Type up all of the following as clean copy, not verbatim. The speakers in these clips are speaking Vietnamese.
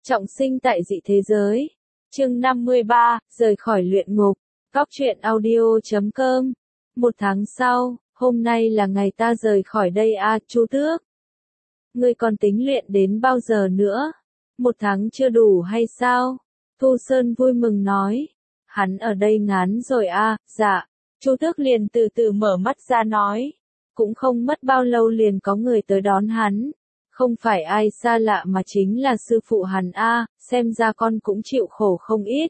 Trọng sinh tại dị thế giới. Chương 53, rời khỏi luyện ngục. Góc truyện audio.com. Một tháng sau, hôm nay là ngày ta rời khỏi đây à, Chu Tước. Ngươi còn tính luyện đến bao giờ nữa? Một tháng chưa đủ hay sao? Thu Sơn vui mừng nói. Hắn ở đây ngán rồi à, dạ. Chu Tước liền từ từ mở mắt ra nói. Cũng không mất bao lâu liền có người tới đón hắn. Không phải ai xa lạ mà chính là sư phụ hắn a, xem ra con cũng chịu khổ không ít.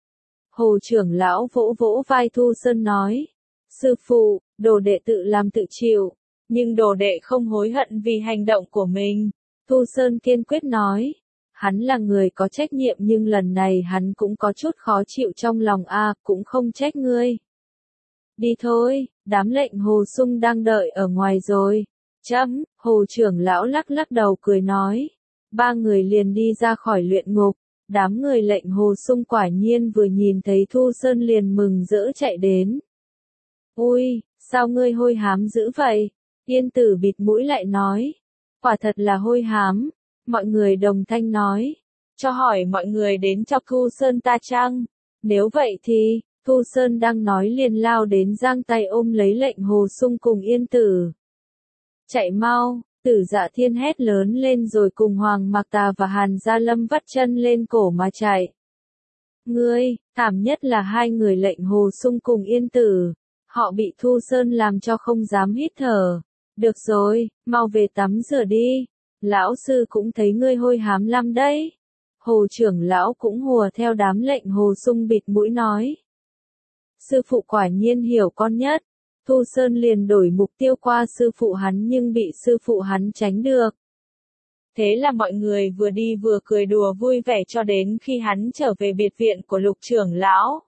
Hồ trưởng lão vỗ vỗ vai Thu Sơn nói. Sư phụ, đồ đệ tự làm tự chịu, nhưng đồ đệ không hối hận vì hành động của mình. Thu Sơn kiên quyết nói. Hắn là người có trách nhiệm nhưng lần này hắn cũng có chút khó chịu trong lòng a, cũng không trách ngươi. Đi thôi, đám lệnh Hồ Sung đang đợi ở ngoài rồi. Chấm, Hồ trưởng lão lắc lắc đầu cười nói. Ba người liền đi ra khỏi luyện ngục. Đám người lệnh Hồ Sung quả nhiên vừa nhìn thấy Thu Sơn liền mừng rỡ chạy đến. Ui, sao ngươi hôi hám dữ vậy? Yên Tử bịt mũi lại nói. Quả thật là hôi hám. Mọi người đồng thanh nói. Cho hỏi mọi người đến chọc Thu Sơn ta chăng? Nếu vậy thì, Thu Sơn đang nói liền lao đến giang tay ôm lấy lệnh Hồ Sung cùng Yên Tử. Chạy mau, Tử Dạ Thiên hét lớn lên rồi cùng Hoàng Mạc Tà và Hàn Gia Lâm vắt chân lên cổ mà chạy. Ngươi, thảm nhất là hai người lệnh Hồ Sung cùng Yên Tử. Họ bị Thu Sơn làm cho không dám hít thở. Được rồi, mau về tắm rửa đi. Lão sư cũng thấy ngươi hôi hám lắm đấy. Hồ trưởng lão cũng hùa theo đám lệnh Hồ Sung bịt mũi nói. Sư phụ quả nhiên hiểu con nhất. Thu Sơn liền đổi mục tiêu qua sư phụ hắn nhưng bị sư phụ hắn tránh được. Thế là mọi người vừa đi vừa cười đùa vui vẻ cho đến khi hắn trở về biệt viện của Lục trưởng lão.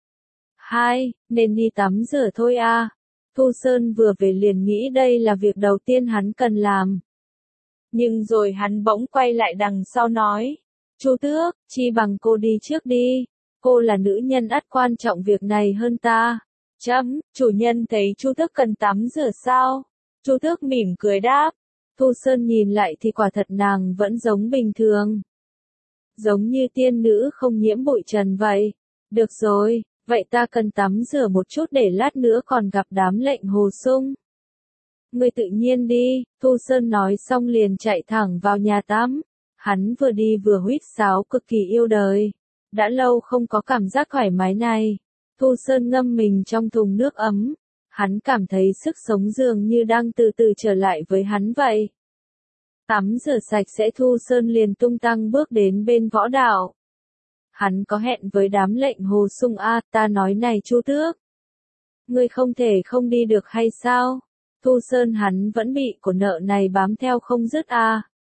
Hai, nên đi tắm rửa thôi à. Thu Sơn vừa về liền nghĩ đây là việc đầu tiên hắn cần làm. Nhưng rồi hắn bỗng quay lại đằng sau nói. Chu Tước, chi bằng cô đi trước đi. Cô là nữ nhân ắt quan trọng việc này hơn ta. Chấm, chủ nhân thấy Chu Tước cần tắm rửa sao? Chu Tước mỉm cười đáp. Thu Sơn nhìn lại thì quả thật nàng vẫn giống bình thường. Giống như tiên nữ không nhiễm bụi trần vậy. Được rồi, vậy ta cần tắm rửa một chút để lát nữa còn gặp đám lệnh Hồ Sung. Ngươi tự nhiên đi, Thu Sơn nói xong liền chạy thẳng vào nhà tắm. Hắn vừa đi vừa huýt sáo cực kỳ yêu đời. Đã lâu không có cảm giác thoải mái này. Thu Sơn ngâm mình trong thùng nước ấm. Hắn cảm thấy sức sống dường như đang từ từ trở lại với hắn vậy. Tắm rửa sạch sẽ Thu Sơn liền tung tăng bước đến bên võ đạo. Hắn có hẹn với đám lệnh Hồ Sung a, ta nói này Chu Tước. Ngươi không thể không đi được hay sao? Thu Sơn hắn vẫn bị của nợ này bám theo không dứt a.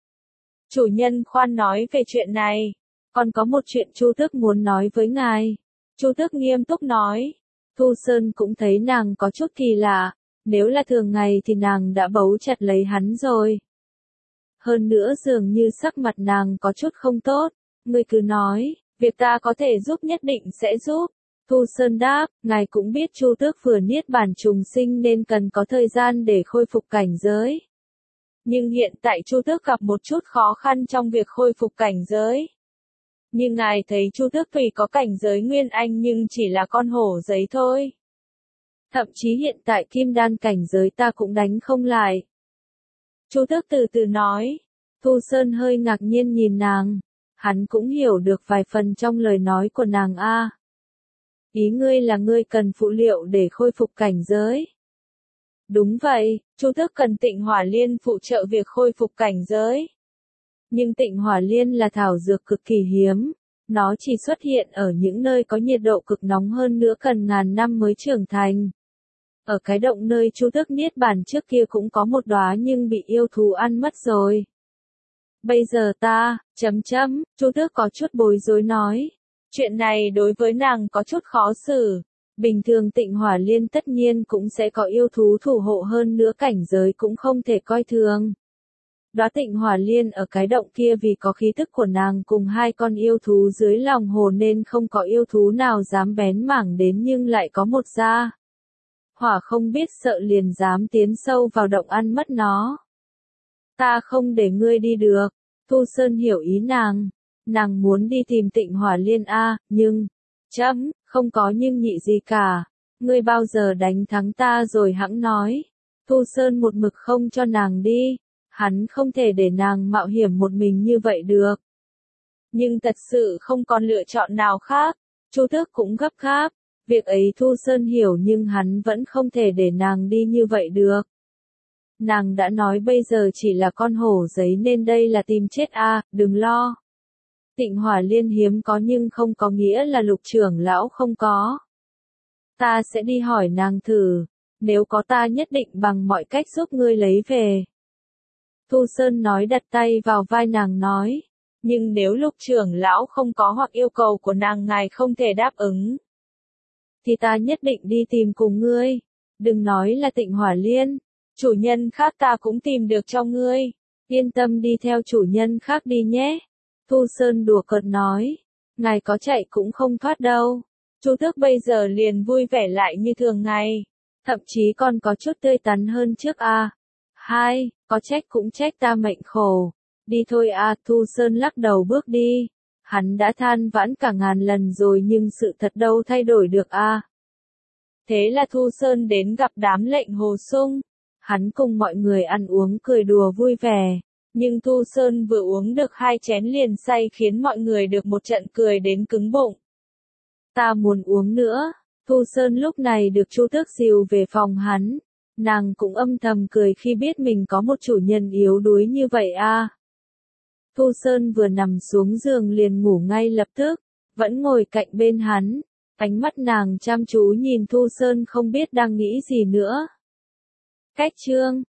Chủ nhân khoan nói về chuyện này. Còn có một chuyện Chu Tước muốn nói với ngài. Chu Tước nghiêm túc nói. Thu Sơn cũng thấy nàng có chút kỳ lạ. Nếu là thường ngày thì nàng đã bấu chặt lấy hắn rồi. Hơn nữa dường như sắc mặt nàng có chút không tốt. Ngươi cứ nói, việc ta có thể giúp nhất định sẽ giúp. Thu Sơn đáp, ngài cũng biết Chu Tước vừa niết bàn trùng sinh nên cần có thời gian để khôi phục cảnh giới. Nhưng hiện tại Chu Tước gặp một chút khó khăn trong việc khôi phục cảnh giới. Nhưng ngài thấy Chu Tước tuy có cảnh giới nguyên anh nhưng chỉ là con hổ giấy thôi. Thậm chí hiện tại kim đan cảnh giới ta cũng đánh không lại. Chu Tước từ từ nói. Thu Sơn hơi ngạc nhiên nhìn nàng. Hắn cũng hiểu được vài phần trong lời nói của nàng a. Ý ngươi là ngươi cần phụ liệu để khôi phục cảnh giới. Đúng vậy, Chu Tước cần Tịnh Hỏa Liên phụ trợ việc khôi phục cảnh giới. Nhưng Tịnh Hỏa Liên là thảo dược cực kỳ hiếm. Nó chỉ xuất hiện ở những nơi có nhiệt độ cực nóng hơn nữa cần ngàn năm mới trưởng thành. Ở cái động nơi Chu Tước niết bàn trước kia cũng có một đóa nhưng bị yêu thú ăn mất rồi. Bây giờ ta, Chu Tước có chút bối rối nói. Chuyện này đối với nàng có chút khó xử. Bình thường Tịnh Hỏa Liên tất nhiên cũng sẽ có yêu thú thủ hộ hơn nữa cảnh giới cũng không thể coi thường. Đóa Tịnh Hỏa Liên ở cái động kia vì có khí tức của nàng cùng hai con yêu thú dưới lòng hồ nên không có yêu thú nào dám bén mảng đến nhưng lại có một gia hỏa không biết sợ liền dám tiến sâu vào động ăn mất nó. Ta không để ngươi đi được. Thu Sơn hiểu ý nàng. Nàng muốn đi tìm Tịnh Hỏa Liên a, nhưng, không có nhưng nhị gì cả. Ngươi bao giờ đánh thắng ta rồi hẵng nói. Thu Sơn một mực không cho nàng đi. Hắn không thể để nàng mạo hiểm một mình như vậy được. Nhưng thật sự không còn lựa chọn nào khác. Chu Tước cũng gấp gáp. Việc ấy Thu Sơn hiểu nhưng hắn vẫn không thể để nàng đi như vậy được. Nàng đã nói bây giờ chỉ là con hổ giấy nên đây là tìm chết a, đừng lo. Tịnh Hỏa Liên hiếm có nhưng không có nghĩa là Lục trưởng lão không có. Ta sẽ đi hỏi nàng thử, nếu có ta nhất định bằng mọi cách giúp ngươi lấy về. Thu Sơn nói, đặt tay vào vai nàng nói, nhưng nếu Lục trưởng lão không có hoặc yêu cầu của nàng ngài không thể đáp ứng, thì ta nhất định đi tìm cùng ngươi. Đừng nói là Tịnh Hỏa Liên, chủ nhân khác ta cũng tìm được cho ngươi. Yên tâm đi theo chủ nhân khác đi nhé. Thu Sơn đùa cợt nói, ngài có chạy cũng không thoát đâu. Chu Tước bây giờ liền vui vẻ lại như thường ngày, thậm chí còn có chút tươi tắn hơn trước a. Có trách cũng trách ta mệnh khổ. Đi thôi a, Thu Sơn lắc đầu bước đi. Hắn đã than vãn cả ngàn lần rồi nhưng sự thật đâu thay đổi được a. Thế là Thu Sơn đến gặp đám lệnh Hồ Sung. Hắn cùng mọi người ăn uống cười đùa vui vẻ. Nhưng Thu Sơn vừa uống được 2 chén liền say khiến mọi người được một trận cười đến cứng bụng. Ta muốn uống nữa. Thu Sơn lúc này được Chu Tước dìu về phòng hắn. Nàng cũng âm thầm cười khi biết mình có một chủ nhân yếu đuối như vậy a. Thu Sơn vừa nằm xuống giường liền ngủ ngay lập tức, vẫn ngồi cạnh bên hắn. Ánh mắt nàng chăm chú nhìn Thu Sơn không biết đang nghĩ gì nữa. Cách chương